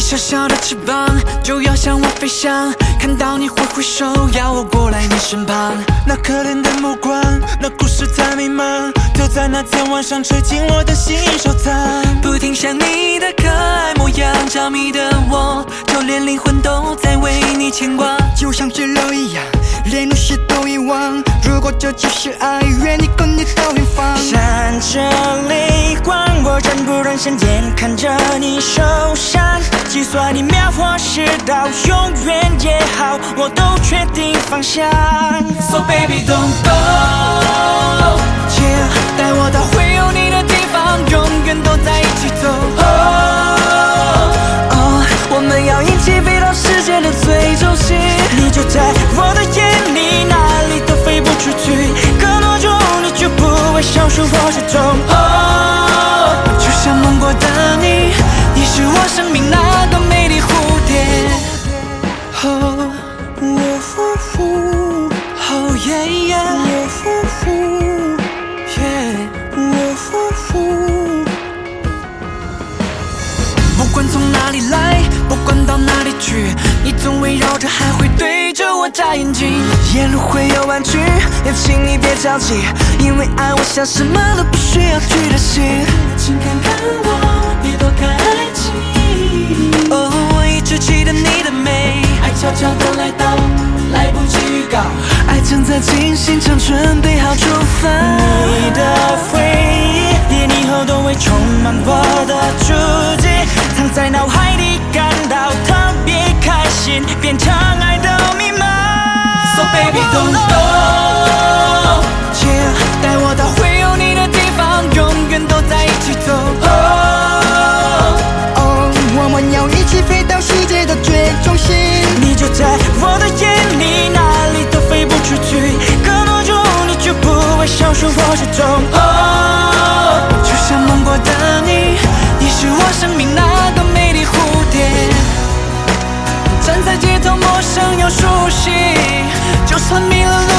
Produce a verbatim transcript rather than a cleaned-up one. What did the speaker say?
小小的翅膀就要向我飞翔，看到你挥挥手，要我过来你身旁。 那可怜的目光，那故事太迷茫，就在那天晚上吹进我的心收藏。 不停想你的可爱模样，着迷的我，就连灵魂都在为你牵挂。 就像日落一样，连那些都遗忘。如果这就是爱，愿你跟你到远方。 闪着泪光，我忍不忍心眼看着你受伤。就算你秒或是刀，永远也好，我都确定方向。 So baby don't go， yeah， 带我到会有你的地方，永远都在一起走。 Oh oh， 我们要一起飞到世界的最中心。你就在我的眼里，哪里都飞不出去。隔多久你就不会消失我始终。 Oh， 就像梦过的你，你是我生命那个美丽蝴蝶。Oh， Oh yeah yeah， yeah， 不管从哪里来，不管到哪里去，你总围绕着，还会对着我眨眼睛。 沿路会有弯曲，也请你别着急，因为爱我想什么都不需要去的心。 请看看我，别躲开爱情。哦，我一直记得你的美，爱悄悄地来到，来不及预告，爱正在进行中，准备好出发。 你的回忆，连以后都会充满我的足迹，藏在脑海里，感到特别开心，变成爱的密码。 So baby don't go， yeah， 带我到会有你的地方，永远都在一起走。 哦哦，我们要一起飞到世界的最中心。 你就在我的眼里，哪里都飞不出去。隔多久你就不会消失我始终。 哦，就像梦过的你，你是我生命那个美丽蝴蝶。站在街头，陌生又熟悉，就算迷了路。